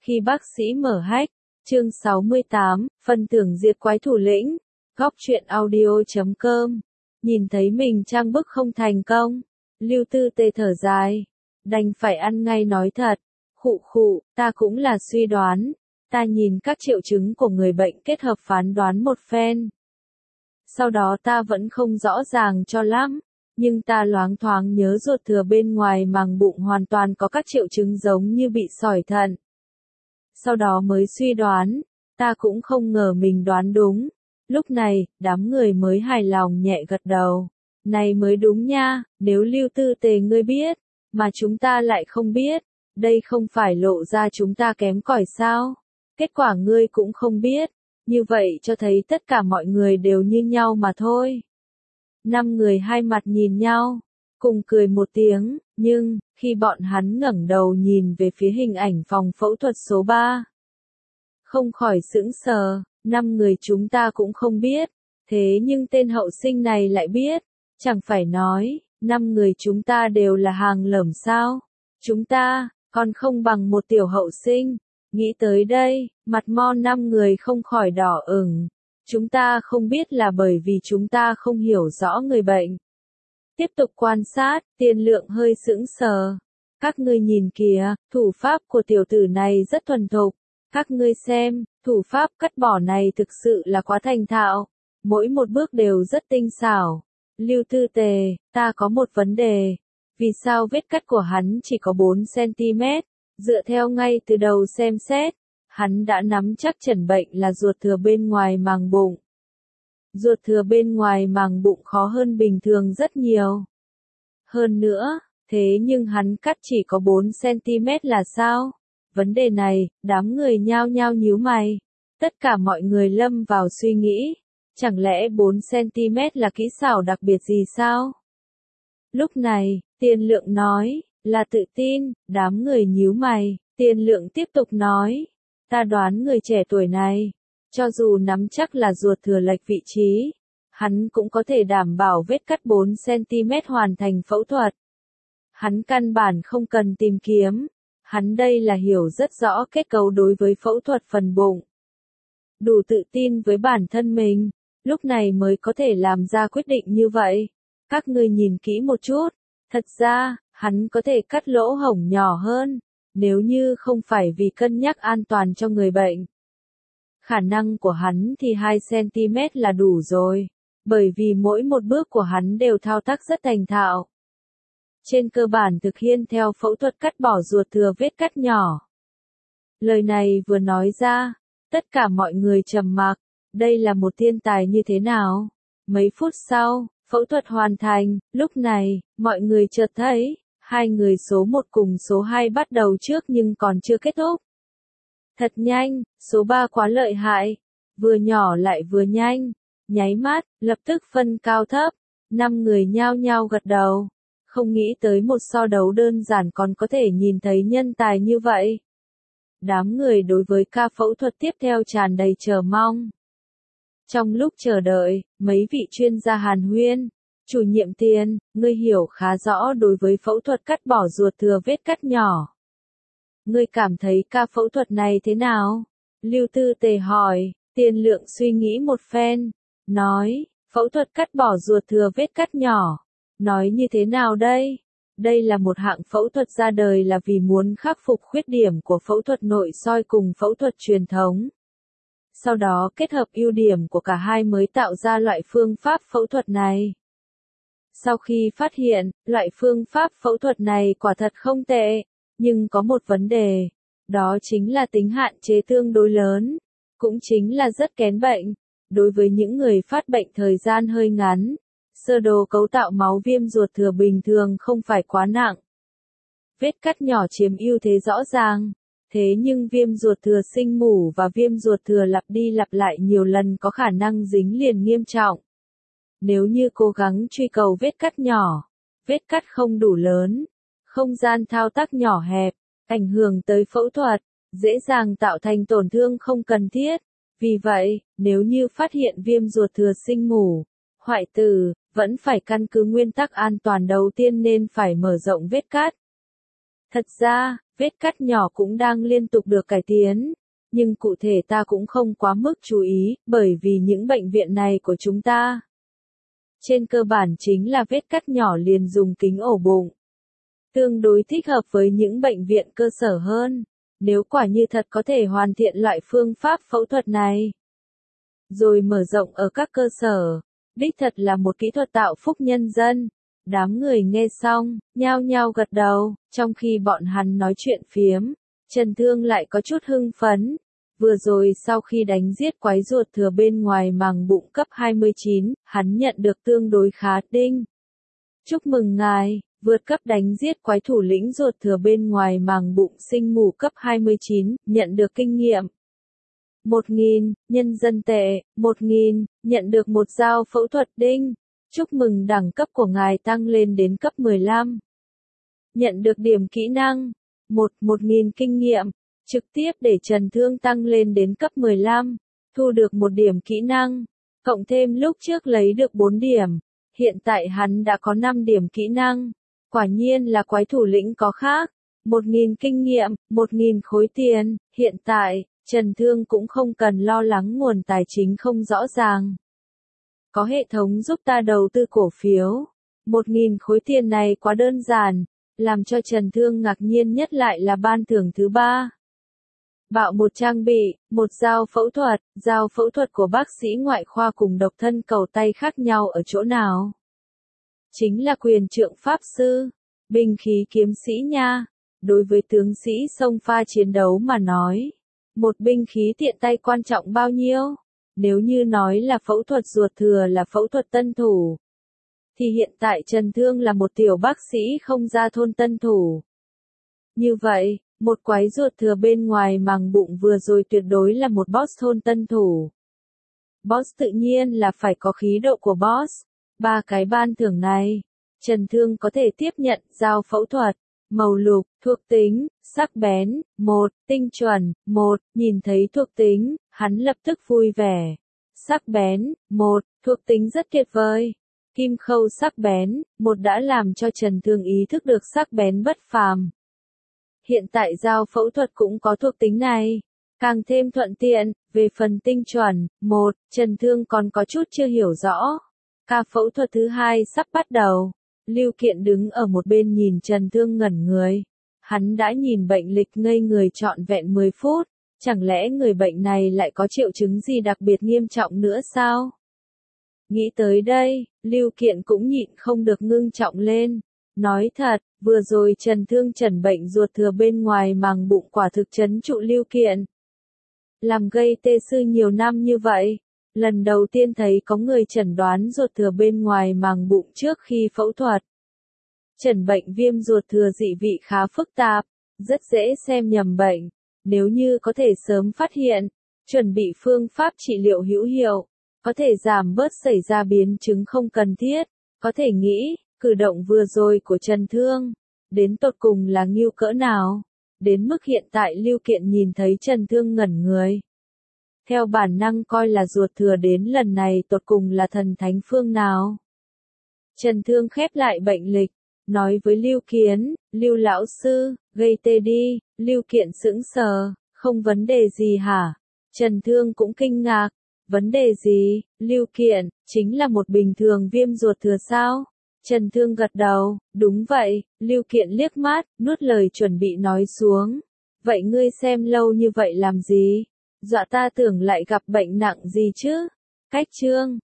Khi bác sĩ mở hách, chương 68, phân tưởng diệt quái thủ lĩnh, góc truyện audio.com, nhìn thấy mình trang bức không thành công, Lưu Tư Tề thở dài, đành phải ăn ngay nói thật, khụ, ta cũng là suy đoán, ta nhìn các triệu chứng của người bệnh kết hợp phán đoán một phen. Sau đó ta vẫn không rõ ràng cho lắm, nhưng ta loáng thoáng nhớ ruột thừa bên ngoài màng bụng hoàn toàn có các triệu chứng giống như bị sỏi thận. Sau đó mới suy đoán, ta cũng không ngờ mình đoán đúng. Lúc này, đám người mới hài lòng nhẹ gật đầu. Này mới đúng nha, nếu Lưu Tư Tề ngươi biết, mà chúng ta lại không biết, đây không phải lộ ra chúng ta kém cỏi sao? Kết quả ngươi cũng không biết, như vậy cho thấy tất cả mọi người đều như nhau mà thôi. 5 người hai mặt nhìn nhau, cùng cười một tiếng, nhưng, khi bọn hắn ngẩng đầu nhìn về phía hình ảnh phòng phẫu thuật số 3, không khỏi sững sờ, 5 người chúng ta cũng không biết, thế nhưng tên hậu sinh này lại biết, chẳng phải nói, 5 người chúng ta đều là hàng lởm sao, chúng ta, còn không bằng một tiểu hậu sinh, nghĩ tới đây, mặt mo 5 người không khỏi đỏ ửng. Chúng ta không biết là bởi vì chúng ta không hiểu rõ người bệnh. Tiếp tục quan sát, Tiên Lượng hơi sững sờ. Các ngươi nhìn kìa, thủ pháp của tiểu tử này rất thuần thục. Các ngươi xem, thủ pháp cắt bỏ này thực sự là quá thành thạo. Mỗi một bước đều rất tinh xảo. Lưu Tư Tề, ta có một vấn đề. Vì sao vết cắt của hắn chỉ có 4cm? Dựa theo ngay từ đầu xem xét, hắn đã nắm chắc chẩn bệnh là ruột thừa bên ngoài màng bụng. Ruột thừa bên ngoài màng bụng khó hơn bình thường rất nhiều. Hơn nữa, thế nhưng hắn cắt chỉ có 4cm là sao? Vấn đề này, đám người nhao nhao nhíu mày. Tất cả mọi người lâm vào suy nghĩ. Chẳng lẽ 4cm là kỹ xảo đặc biệt gì sao? Lúc này, Tiên Lượng nói, là tự tin, đám người nhíu mày. Tiên Lượng tiếp tục nói. Ta đoán người trẻ tuổi này, cho dù nắm chắc là ruột thừa lệch vị trí, hắn cũng có thể đảm bảo vết cắt 4cm hoàn thành phẫu thuật. Hắn căn bản không cần tìm kiếm, hắn đây là hiểu rất rõ kết cấu đối với phẫu thuật phần bụng. Đủ tự tin với bản thân mình, lúc này mới có thể làm ra quyết định như vậy. Các ngươi nhìn kỹ một chút, thật ra, hắn có thể cắt lỗ hổng nhỏ hơn. Nếu như không phải vì cân nhắc an toàn cho người bệnh. Khả năng của hắn thì 2cm là đủ rồi, bởi vì mỗi một bước của hắn đều thao tác rất thành thạo. Trên cơ bản thực hiện theo phẫu thuật cắt bỏ ruột thừa vết cắt nhỏ. Lời này vừa nói ra, tất cả mọi người trầm mặc, đây là một thiên tài như thế nào? Mấy phút sau, phẫu thuật hoàn thành, lúc này, mọi người chợt thấy, hai người số 1 cùng số 2 bắt đầu trước nhưng còn chưa kết thúc. Thật nhanh, số 3 quá lợi hại, vừa nhỏ lại vừa nhanh, nháy mắt, lập tức phân cao thấp, 5 người nhao nhao gật đầu, không nghĩ tới một so đấu đơn giản còn có thể nhìn thấy nhân tài như vậy. Đám người đối với ca phẫu thuật tiếp theo tràn đầy chờ mong. Trong lúc chờ đợi, mấy vị chuyên gia hàn huyên. Chủ nhiệm Tiền, ngươi hiểu khá rõ đối với phẫu thuật cắt bỏ ruột thừa vết cắt nhỏ. Ngươi cảm thấy ca phẫu thuật này thế nào? Lưu Tư Tề hỏi, Tiên Lượng suy nghĩ một phen, nói, phẫu thuật cắt bỏ ruột thừa vết cắt nhỏ. Nói như thế nào đây? Đây là một hạng phẫu thuật ra đời là vì muốn khắc phục khuyết điểm của phẫu thuật nội soi cùng phẫu thuật truyền thống. Sau đó kết hợp ưu điểm của cả hai mới tạo ra loại phương pháp phẫu thuật này. Sau khi phát hiện, loại phương pháp phẫu thuật này quả thật không tệ, nhưng có một vấn đề, đó chính là tính hạn chế tương đối lớn, cũng chính là rất kén bệnh. Đối với những người phát bệnh thời gian hơi ngắn, sơ đồ cấu tạo máu viêm ruột thừa bình thường không phải quá nặng. Vết cắt nhỏ chiếm ưu thế rõ ràng, thế nhưng viêm ruột thừa sinh mủ và viêm ruột thừa lặp đi lặp lại nhiều lần có khả năng dính liền nghiêm trọng. Nếu như cố gắng truy cầu vết cắt nhỏ, vết cắt không đủ lớn, không gian thao tác nhỏ hẹp, ảnh hưởng tới phẫu thuật, dễ dàng tạo thành tổn thương không cần thiết. Vì vậy, nếu như phát hiện viêm ruột thừa sinh mủ, hoại tử, vẫn phải căn cứ nguyên tắc an toàn đầu tiên nên phải mở rộng vết cắt. Thật ra, vết cắt nhỏ cũng đang liên tục được cải tiến. Nhưng cụ thể ta cũng không quá mức chú ý, bởi vì những bệnh viện này của chúng ta trên cơ bản chính là vết cắt nhỏ liền dùng kính ổ bụng. Tương đối thích hợp với những bệnh viện cơ sở hơn. Nếu quả như thật có thể hoàn thiện loại phương pháp phẫu thuật này, rồi mở rộng ở các cơ sở, đích thật là một kỹ thuật tạo phúc nhân dân. Đám người nghe xong, nhao nhao gật đầu, trong khi bọn hắn nói chuyện phiếm, Trần Thương lại có chút hưng phấn. Vừa rồi sau khi đánh giết quái ruột thừa bên ngoài màng bụng cấp 29, hắn nhận được tương đối khá đinh. Chúc mừng ngài, vượt cấp đánh giết quái thủ lĩnh ruột thừa bên ngoài màng bụng sinh mù cấp 29, nhận được kinh nghiệm 1.000, nhân dân tệ, 1.000, nhận được một dao phẫu thuật đinh. Chúc mừng đẳng cấp của ngài tăng lên đến cấp 15. Nhận được điểm kỹ năng 1.000 kinh nghiệm, trực tiếp để Trần Thương tăng lên đến cấp 15, thu được một điểm kỹ năng, cộng thêm lúc trước lấy được 4 điểm, hiện tại hắn đã có 5 điểm kỹ năng, quả nhiên là quái thủ lĩnh có khác, 1.000 kinh nghiệm, 1.000 khối tiền, hiện tại, Trần Thương cũng không cần lo lắng nguồn tài chính không rõ ràng. Có hệ thống giúp ta đầu tư cổ phiếu, 1.000 khối tiền này quá đơn giản, làm cho Trần Thương ngạc nhiên nhất lại là ban thưởng thứ 3. Bạo một trang bị, một dao phẫu thuật của bác sĩ ngoại khoa cùng độc thân cầu tay khác nhau ở chỗ nào? Chính là quyền trượng pháp sư, binh khí kiếm sĩ nha. Đối với tướng sĩ xông pha chiến đấu mà nói, một binh khí tiện tay quan trọng bao nhiêu? Nếu như nói là phẫu thuật ruột thừa là phẫu thuật tân thủ, thì hiện tại Trần Thương là một tiểu bác sĩ không ra thôn tân thủ. Như vậy, một quái ruột thừa bên ngoài màng bụng vừa rồi tuyệt đối là một boss thôn tân thủ. Boss tự nhiên là phải có khí độ của boss. 3 cái ban thưởng này, Trần Thương có thể tiếp nhận dao phẫu thuật, màu lục, thuộc tính, sắc bén, 1, tinh chuẩn, 1, nhìn thấy thuộc tính, hắn lập tức vui vẻ. Sắc bén, 1, thuộc tính rất tuyệt vời. Kim khâu sắc bén, 1 đã làm cho Trần Thương ý thức được sắc bén bất phàm. Hiện tại dao phẫu thuật cũng có thuộc tính này, càng thêm thuận tiện. Về phần tinh chuẩn, 1, Trần Thương còn có chút chưa hiểu rõ. Ca phẫu thuật thứ 2 sắp bắt đầu. Lưu Kiện đứng ở một bên nhìn Trần Thương ngẩn người. Hắn đã nhìn bệnh lịch ngây người trọn vẹn 10 phút. Chẳng lẽ người bệnh này lại có triệu chứng gì đặc biệt nghiêm trọng nữa sao? Nghĩ tới đây, Lưu Kiện cũng nhịn không được ngưng trọng lên. Nói thật, vừa rồi Trần Thương chẩn bệnh ruột thừa bên ngoài màng bụng quả thực trấn trụ Lưu Kiện. Làm gây tê sư nhiều năm như vậy, lần đầu tiên thấy có người chẩn đoán ruột thừa bên ngoài màng bụng trước khi phẫu thuật. Chẩn bệnh viêm ruột thừa dị vị khá phức tạp, rất dễ xem nhầm bệnh. Nếu như có thể sớm phát hiện, chuẩn bị phương pháp trị liệu hữu hiệu, có thể giảm bớt xảy ra biến chứng không cần thiết, có thể nghĩ, cử động vừa rồi của Trần Thương, đến tột cùng là ngưu cỡ nào, đến mức hiện tại Lưu Kiện nhìn thấy Trần Thương ngẩn người. Theo bản năng coi là ruột thừa đến lần này tột cùng là thần thánh phương nào. Trần Thương khép lại bệnh lịch, nói với Lưu Kiến, Lưu lão sư, gây tê đi. Lưu Kiện sững sờ, không vấn đề gì hả? Trần Thương cũng kinh ngạc, vấn đề gì? Lưu Kiện, chính là một bình thường viêm ruột thừa sao? Trần Thương gật đầu, đúng vậy. Lưu Kiện liếc mắt, nuốt lời chuẩn bị nói xuống. Vậy ngươi xem lâu như vậy làm gì? Dọa ta tưởng lại gặp bệnh nặng gì chứ? Cách chương